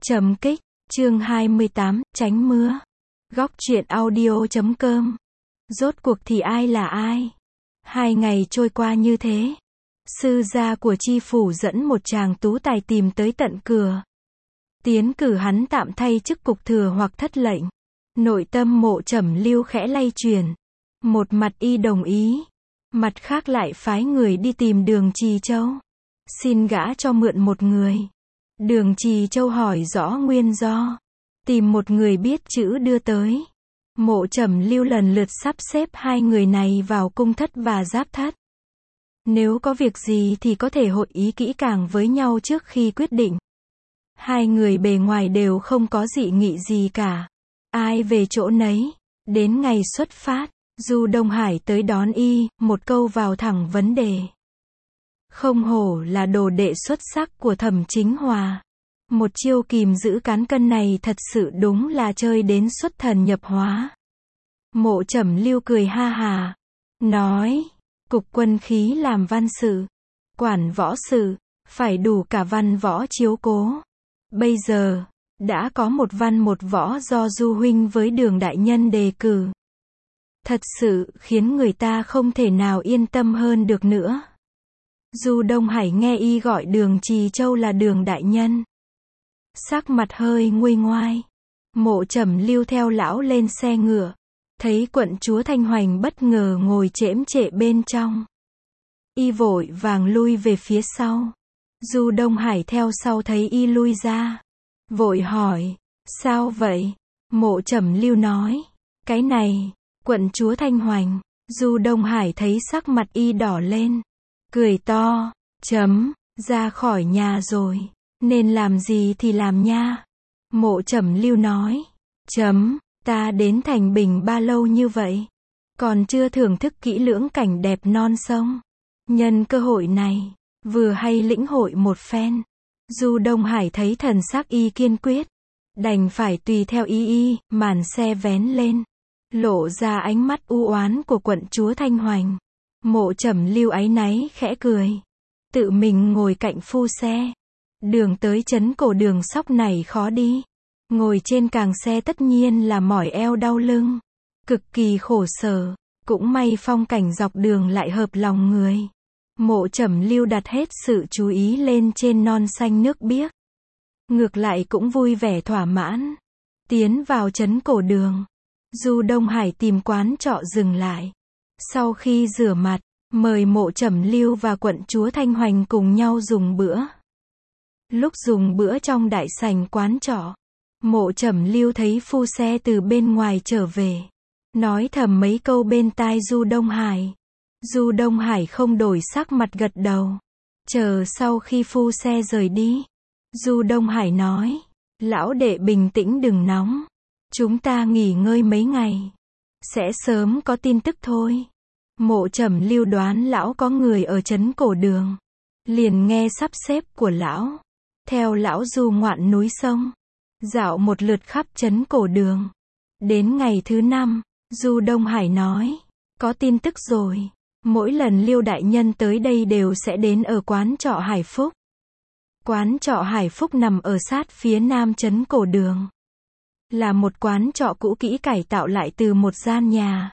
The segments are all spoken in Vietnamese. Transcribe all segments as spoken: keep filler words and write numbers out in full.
Trầm kích, chương hai mươi tám, tránh mưa. Góc truyện audio chấm com. Rốt cuộc thì ai là ai? Hai ngày trôi qua như thế. Sư gia của chi phủ dẫn một chàng tú tài tìm tới tận cửa. Tiến cử hắn tạm thay chức cục thừa hoặc thất lệnh. Nội tâm Mộ Trầm Lưu khẽ lay chuyển. Một mặt y đồng ý. Mặt khác lại phái người đi tìm Đường Trì Châu. Xin gã cho mượn một người. Đường Trì Châu hỏi rõ nguyên do. Tìm một người biết chữ đưa tới. Mộ Trầm Lưu lần lượt sắp xếp hai người này vào cung thất và giáp thất. Nếu có việc gì thì có thể hội ý kỹ càng với nhau trước khi quyết định. Hai người bề ngoài đều không có dị nghị gì cả. Ai về chỗ nấy. Đến ngày xuất phát, Du Đông Hải tới đón y, một câu vào thẳng vấn đề. Không hổ là đồ đệ xuất sắc của Thẩm Chính Hòa. Một chiêu kìm giữ cán cân này thật sự đúng là chơi đến xuất thần nhập hóa. Mộ Trầm Lưu cười ha hà. Nói, cục quân khí làm văn sự, quản võ sự, phải đủ cả văn võ chiếu cố. Bây giờ, đã có một văn một võ do Du Huynh với Đường Đại Nhân đề cử. Thật sự khiến người ta không thể nào yên tâm hơn được nữa. Du Đông Hải nghe y gọi Đường Trì Châu là Đường Đại Nhân. Sắc mặt hơi nguôi ngoai. Mộ Trầm Lưu theo lão lên xe ngựa. Thấy quận chúa Thanh Hoành bất ngờ ngồi chễm chệ bên trong. Y vội vàng lui về phía sau. Du Đông Hải theo sau thấy y lui ra. Vội hỏi, sao vậy? Mộ Trầm Lưu nói, cái này, quận chúa Thanh Hoành. Du Đông Hải thấy sắc mặt y đỏ lên. Cười to, chấm, ra khỏi nhà rồi. Nên làm gì thì làm nha. Mộ Trầm Lưu nói, chấm, ta đến Thành Bình ba lâu như vậy. Còn chưa thưởng thức kỹ lưỡng cảnh đẹp non sông. Nhân cơ hội này, vừa hay lĩnh hội một phen. Du Đông Hải thấy thần sắc y kiên quyết. Đành phải tùy theo y y, màn xe vén lên. Lộ ra ánh mắt u oán của quận chúa Thanh Hoành. Mộ Trầm Lưu áy náy khẽ cười. Tự mình ngồi cạnh phu xe. Đường tới trấn cổ Đường Sóc này khó đi. Ngồi trên càng xe tất nhiên là mỏi eo đau lưng. Cực kỳ khổ sở. Cũng may phong cảnh dọc đường lại hợp lòng người. Mộ Trầm Lưu đặt hết sự chú ý lên trên non xanh nước biếc. Ngược lại cũng vui vẻ thỏa mãn. Tiến vào trấn cổ Đường. Du Đông Hải tìm quán trọ dừng lại. Sau khi rửa mặt, mời Mộ Trầm Lưu và quận chúa Thanh Hoành cùng nhau dùng bữa. Lúc dùng bữa trong đại sảnh quán trọ, Mộ Trầm Lưu thấy phu xe từ bên ngoài trở về. Nói thầm mấy câu bên tai Du Đông Hải. Du Đông Hải không đổi sắc mặt gật đầu. Chờ sau khi phu xe rời đi, Du Đông Hải nói, lão đệ bình tĩnh đừng nóng. Chúng ta nghỉ ngơi mấy ngày. Sẽ sớm có tin tức thôi. Mộ Trầm Lưu đoán lão có người ở trấn cổ Đường. Liền nghe sắp xếp của lão. Theo lão du ngoạn núi sông. Dạo một lượt khắp trấn cổ Đường. Đến ngày thứ năm, Du Đông Hải nói, có tin tức rồi. Mỗi lần Liêu Đại Nhân tới đây đều sẽ đến ở quán trọ Hải Phúc. Quán trọ Hải Phúc nằm ở sát phía nam trấn cổ Đường. Là một quán trọ cũ kỹ cải tạo lại từ một gian nhà.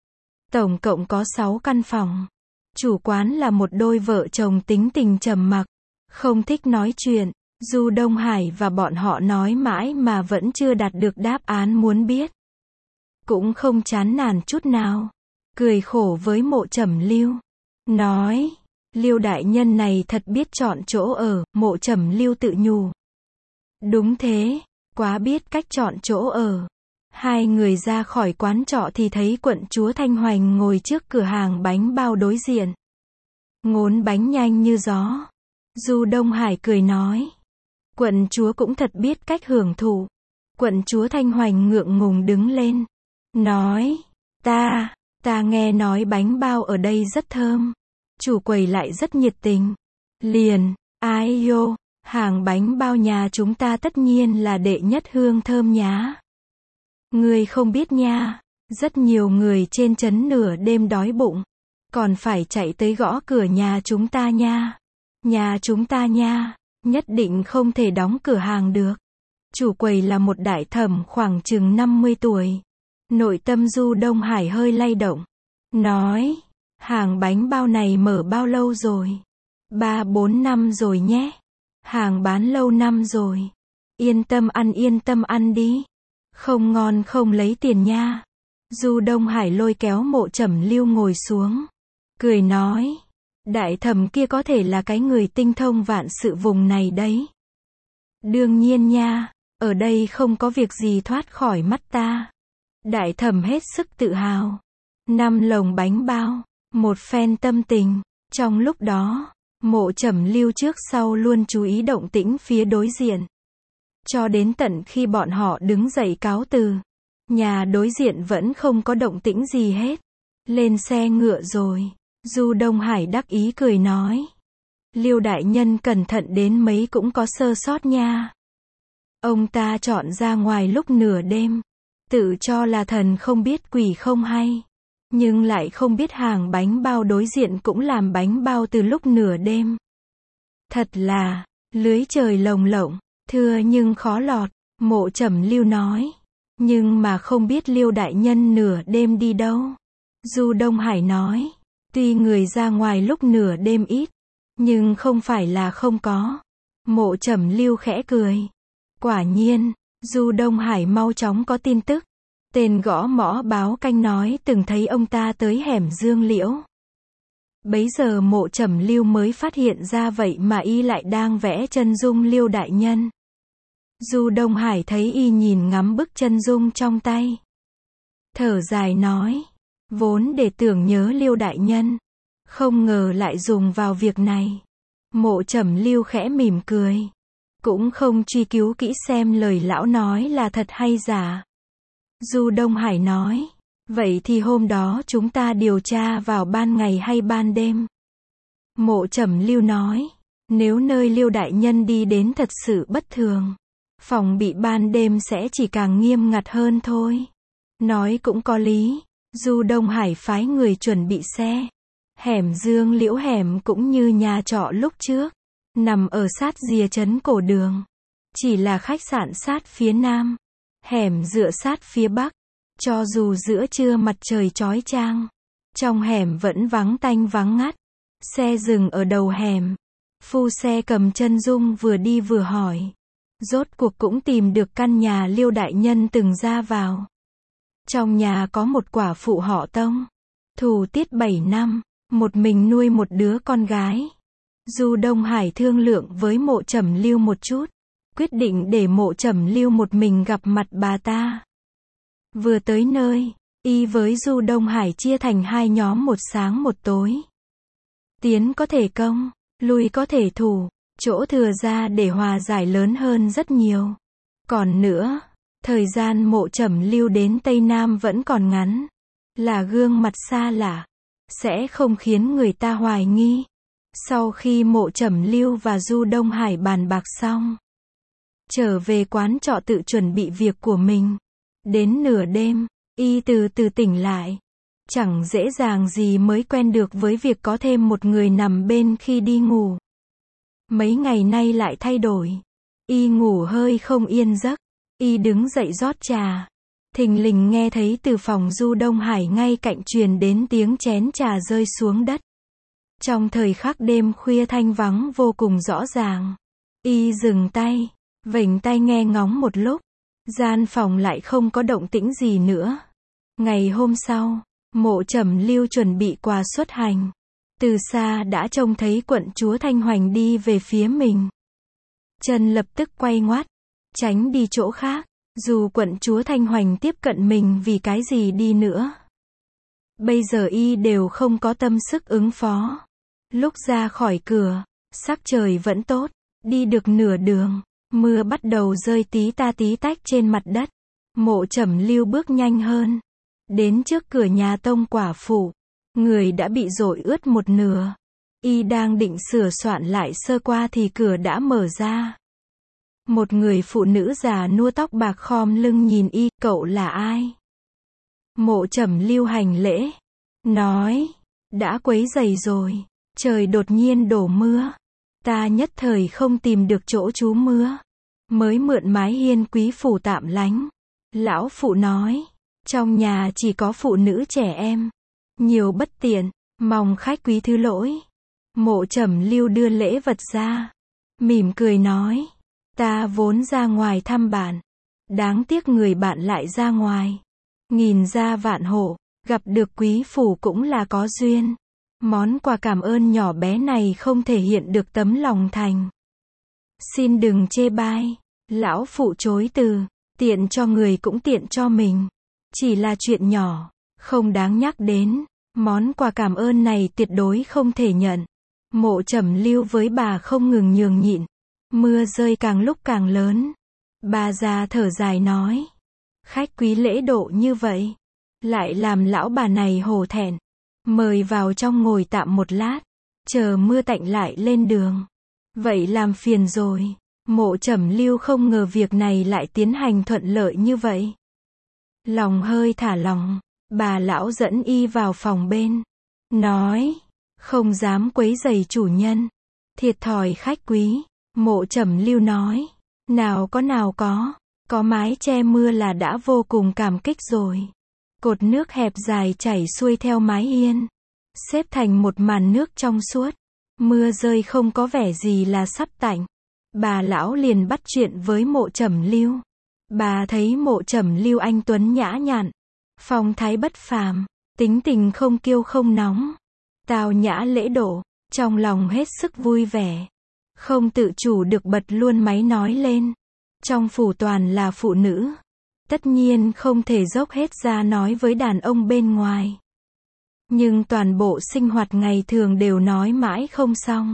Tổng cộng có sáu căn phòng. Chủ quán là một đôi vợ chồng tính tình trầm mặc, không thích nói chuyện. Du Đông Hải và bọn họ nói mãi mà vẫn chưa đạt được đáp án muốn biết. Cũng không chán nản chút nào. Cười khổ với Mộ Trầm Lưu. Nói, Liêu Đại Nhân này thật biết chọn chỗ ở. Mộ Trầm Lưu tự nhủ. Đúng thế, quá biết cách chọn chỗ ở. Hai người ra khỏi quán trọ thì thấy quận chúa Thanh Hoành ngồi trước cửa hàng bánh bao đối diện. Ngốn bánh nhanh như gió. Du Đông Hải cười nói. Quận chúa cũng thật biết cách hưởng thụ. Quận chúa Thanh Hoành ngượng ngùng đứng lên. Nói, ta, ta nghe nói bánh bao ở đây rất thơm. Chủ quầy lại rất nhiệt tình. Liền, ai yo, hàng bánh bao nhà chúng ta tất nhiên là đệ nhất hương thơm nhá. Người không biết nha, rất nhiều người trên trấn nửa đêm đói bụng. Còn phải chạy tới gõ cửa nhà chúng ta nha. Nhà chúng ta nha, nhất định không thể đóng cửa hàng được. Chủ quầy là một đại thẩm khoảng chừng năm mươi tuổi. Nội tâm Du Đông Hải hơi lay động. Nói, hàng bánh bao này mở bao lâu rồi? Ba bốn năm rồi nhé. Hàng bán lâu năm rồi. Yên tâm ăn yên tâm ăn đi. Không ngon không lấy tiền nha. Du Đông Hải lôi kéo Mộ Trầm Lưu ngồi xuống. Cười nói, đại thẩm kia có thể là cái người tinh thông vạn sự vùng này đấy. Đương nhiên nha, ở đây không có việc gì thoát khỏi mắt ta. Đại thẩm hết sức tự hào. Năm lồng bánh bao, một phen tâm tình. Trong lúc đó, Mộ Trầm Lưu trước sau luôn chú ý động tĩnh phía đối diện. Cho đến tận khi bọn họ đứng dậy cáo từ, nhà đối diện vẫn không có động tĩnh gì hết. Lên xe ngựa rồi, Du Đông Hải đắc ý cười nói. Liêu đại nhân cẩn thận đến mấy cũng có sơ sót nha. Ông ta chọn ra ngoài lúc nửa đêm, tự cho là thần không biết quỷ không hay. Nhưng lại không biết hàng bánh bao đối diện cũng làm bánh bao từ lúc nửa đêm. Thật là, lưới trời lồng lộng, thưa nhưng khó lọt, Mộ Trầm Lưu nói. Nhưng mà không biết Liêu đại nhân nửa đêm đi đâu. Du Đông Hải nói, tuy người ra ngoài lúc nửa đêm ít, nhưng không phải là không có. Mộ Trầm Lưu khẽ cười. Quả nhiên, Du Đông Hải mau chóng có tin tức. Tên gõ mõ báo canh nói từng thấy ông ta tới hẻm Dương Liễu. Bấy giờ Mộ Trầm Lưu mới phát hiện ra vậy mà y lại đang vẽ chân dung Liêu đại nhân. Du Đông Hải thấy y nhìn ngắm bức chân dung trong tay. Thở dài nói, vốn để tưởng nhớ Liêu đại nhân, không ngờ lại dùng vào việc này. Mộ Trầm Lưu khẽ mỉm cười. Cũng không truy cứu kỹ xem lời lão nói là thật hay giả. Du Đông Hải nói, vậy thì hôm đó chúng ta điều tra vào ban ngày hay ban đêm? Mộ Trầm Lưu nói, nếu nơi Liêu đại nhân đi đến thật sự bất thường, phòng bị ban đêm sẽ chỉ càng nghiêm ngặt hơn thôi. Nói cũng có lý. Du Đông Hải phái người chuẩn bị xe. Hẻm Dương Liễu hẻm cũng như nhà trọ lúc trước, nằm ở sát rìa trấn cổ đường. Chỉ là khách sạn sát phía nam, hẻm dựa sát phía bắc. Cho dù giữa trưa mặt trời chói chang, trong hẻm vẫn vắng tanh vắng ngắt. Xe dừng ở đầu hẻm. Phu xe cầm chân dung vừa đi vừa hỏi. Rốt cuộc cũng tìm được căn nhà Liêu đại nhân từng ra vào. Trong nhà có một quả phụ họ Tông, thủ tiết bảy năm, một mình nuôi một đứa con gái. Du Đông Hải thương lượng với Mộ Trầm Lưu một chút, quyết định để Mộ Trầm Lưu một mình gặp mặt bà ta. Vừa tới nơi, y với Du Đông Hải chia thành hai nhóm, một sáng một tối. Tiến có thể công, lui có thể thủ, chỗ thừa ra để hòa giải lớn hơn rất nhiều. Còn nữa, thời gian Mộ Trầm Lưu đến Tây Nam vẫn còn ngắn, là gương mặt xa lạ, sẽ không khiến người ta hoài nghi. Sau khi Mộ Trầm Lưu và Du Đông Hải bàn bạc xong, trở về quán trọ tự chuẩn bị việc của mình. Đến nửa đêm, y từ từ tỉnh lại. Chẳng dễ dàng gì mới quen được với việc có thêm một người nằm bên khi đi ngủ. Mấy ngày nay lại thay đổi. Y ngủ hơi không yên giấc. Y đứng dậy rót trà. Thình lình nghe thấy từ phòng Du Đông Hải ngay cạnh truyền đến tiếng chén trà rơi xuống đất. Trong thời khắc đêm khuya thanh vắng vô cùng rõ ràng. Y dừng tay, vểnh tai nghe ngóng một lúc. Gian phòng lại không có động tĩnh gì nữa. Ngày hôm sau, Mộ Trầm Lưu chuẩn bị quà xuất hành. Từ xa đã trông thấy quận chúa Thanh Hoành đi về phía mình. Chân lập tức quay ngoắt, tránh đi chỗ khác. Dù quận chúa Thanh Hoành tiếp cận mình vì cái gì đi nữa, bây giờ y đều không có tâm sức ứng phó. Lúc ra khỏi cửa, sắc trời vẫn tốt. Đi được nửa đường, mưa bắt đầu rơi tí ta tí tách trên mặt đất. Mộ Trầm Lưu bước nhanh hơn. Đến trước cửa nhà Tông quả phụ, người đã bị dội ướt một nửa. Y đang định sửa soạn lại sơ qua thì cửa đã mở ra. Một người phụ nữ già nua tóc bạc khom lưng nhìn y, cậu là ai? Mộ Trầm Lưu hành lễ, nói, đã quấy rầy rồi, trời đột nhiên đổ mưa. Ta nhất thời không tìm được chỗ trú mưa. mới mượn mái hiên quý phủ tạm lánh. Lão phụ nói, trong nhà chỉ có phụ nữ trẻ em, nhiều bất tiện, mong khách quý thứ lỗi. Mộ Trầm Lưu đưa lễ vật ra, mỉm cười nói, ta vốn ra ngoài thăm bạn, đáng tiếc người bạn lại ra ngoài. Nghìn ra vạn hộ, gặp được quý phủ cũng là có duyên. Món quà cảm ơn nhỏ bé này không thể hiện được tấm lòng thành. Xin đừng chê bai. Lão phụ chối từ, tiện cho người cũng tiện cho mình. Chỉ là chuyện nhỏ, không đáng nhắc đến. Món quà cảm ơn này tuyệt đối không thể nhận. Mộ Trầm Lưu với bà không ngừng nhường nhịn. Mưa rơi càng lúc càng lớn. Bà già thở dài nói, khách quý lễ độ như vậy, lại làm lão bà này hổ thẹn. Mời vào trong ngồi tạm một lát, chờ mưa tạnh lại lên đường. Vậy làm phiền rồi. Mộ Trầm Lưu không ngờ việc này lại tiến hành thuận lợi như vậy. Lòng hơi thả lỏng, bà lão dẫn y vào phòng bên. Nói, không dám quấy rầy chủ nhân. Thiệt thòi khách quý. Mộ Trầm Lưu nói, nào có nào có, có mái che mưa là đã vô cùng cảm kích rồi. Cột nước hẹp dài chảy xuôi theo mái hiên, xếp thành một màn nước trong suốt. Mưa rơi không có vẻ gì là sắp tạnh. Bà lão liền bắt chuyện với Mộ Trầm Lưu. Bà thấy Mộ Trầm Lưu anh tuấn nhã nhặn, phong thái bất phàm, tính tình không kiêu không nóng, tao nhã lễ độ, trong lòng hết sức vui vẻ. Không tự chủ được bật luôn máy nói lên. Trong phủ toàn là phụ nữ, tất nhiên không thể dốc hết ra nói với đàn ông bên ngoài. Nhưng toàn bộ sinh hoạt ngày thường đều nói mãi không xong.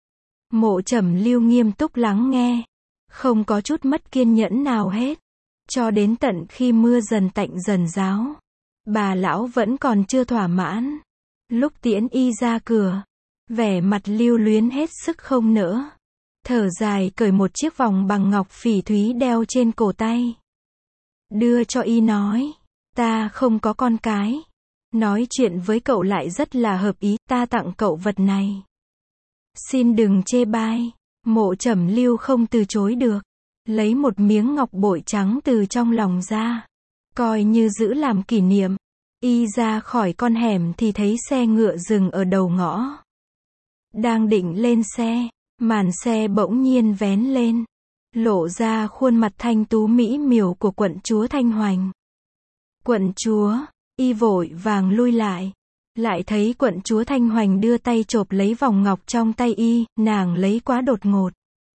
Mộ Trầm Lưu nghiêm túc lắng nghe, không có chút mất kiên nhẫn nào hết. Cho đến tận khi mưa dần tạnh dần ráo, bà lão vẫn còn chưa thỏa mãn. Lúc tiễn y ra cửa, vẻ mặt lưu luyến hết sức không nỡ. Thở dài cởi một chiếc vòng bằng ngọc phỉ thúy đeo trên cổ tay. Đưa cho y nói, ta không có con cái. Nói chuyện với cậu lại rất là hợp ý, ta tặng cậu vật này. Xin đừng chê bai. Mộ Trầm Lưu không từ chối được. Lấy một miếng ngọc bội trắng từ trong lòng ra, coi như giữ làm kỷ niệm. Y ra khỏi con hẻm thì thấy xe ngựa dừng ở đầu ngõ. Đang định lên xe, màn xe bỗng nhiên vén lên, lộ ra khuôn mặt thanh tú mỹ miều của quận chúa Thanh Hoành. Quận chúa, y vội vàng lui lại. Lại thấy quận chúa Thanh Hoành đưa tay chộp lấy vòng ngọc trong tay y, nàng lấy quá đột ngột.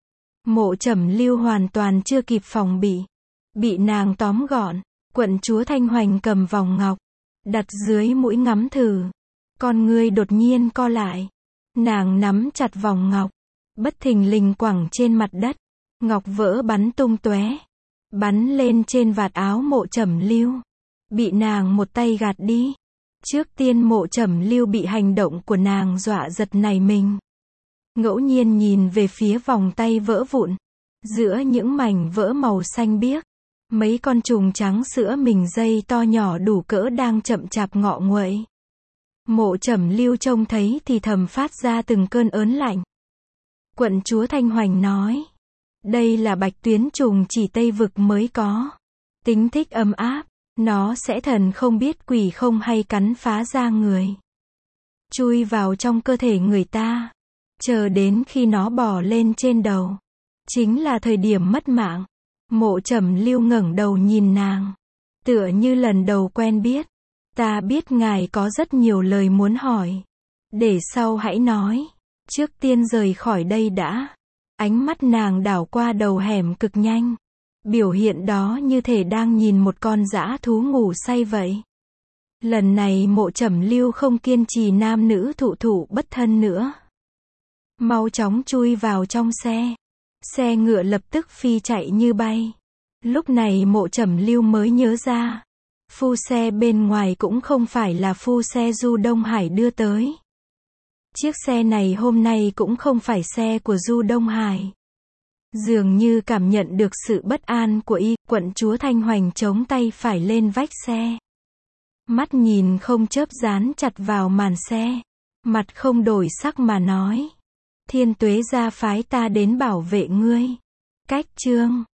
Mộ Trầm Lưu hoàn toàn chưa kịp phòng bị, bị nàng tóm gọn. Quận chúa Thanh Hoành cầm vòng ngọc, đặt dưới mũi ngắm thử. Con ngươi đột nhiên co lại. Nàng nắm chặt vòng ngọc, bất thình lình quẳng trên mặt đất. Ngọc vỡ bắn tung tóe, bắn lên trên vạt áo Mộ Trầm Lưu. Bị nàng một tay gạt đi. Trước tiên Mộ Trầm Lưu bị hành động của nàng dọa giật nảy mình. Ngẫu nhiên nhìn về phía vòng tay vỡ vụn. Giữa những mảnh vỡ màu xanh biếc, mấy con trùng trắng sữa mình dây to nhỏ đủ cỡ đang chậm chạp ngọ nguậy. Mộ Trầm Lưu trông thấy thì thầm phát ra từng cơn ớn lạnh. Quận chúa Thanh Hoành nói, đây là bạch tuyến trùng chỉ Tây Vực mới có. Tính thích ấm áp, nó sẽ thần không biết quỷ không hay cắn phá da người, chui vào trong cơ thể người ta. Chờ đến khi nó bò lên trên đầu, chính là thời điểm mất mạng. Mộ Trầm Lưu ngẩng đầu nhìn nàng, tựa như lần đầu quen biết. Ta biết ngài có rất nhiều lời muốn hỏi, để sau hãy nói. Trước tiên rời khỏi đây đã. Ánh mắt nàng đảo qua đầu hẻm cực nhanh. Biểu hiện đó như thể đang nhìn một con dã thú ngủ say vậy. Lần này Mộ Trầm Lưu không kiên trì nam nữ thụ thụ bất thân nữa. Mau chóng chui vào trong xe. Xe ngựa lập tức phi chạy như bay. Lúc này Mộ Trầm Lưu mới nhớ ra, phu xe bên ngoài cũng không phải là phu xe Du Đông Hải đưa tới. Chiếc xe này hôm nay cũng không phải xe của Du Đông Hải. Dường như cảm nhận được sự bất an của y, quận chúa Thanh Hoành chống tay phải lên vách xe. Mắt nhìn không chớp dán chặt vào màn xe. Mặt không đổi sắc mà nói, Thiên Tuế gia phái ta đến bảo vệ ngươi. Cách chương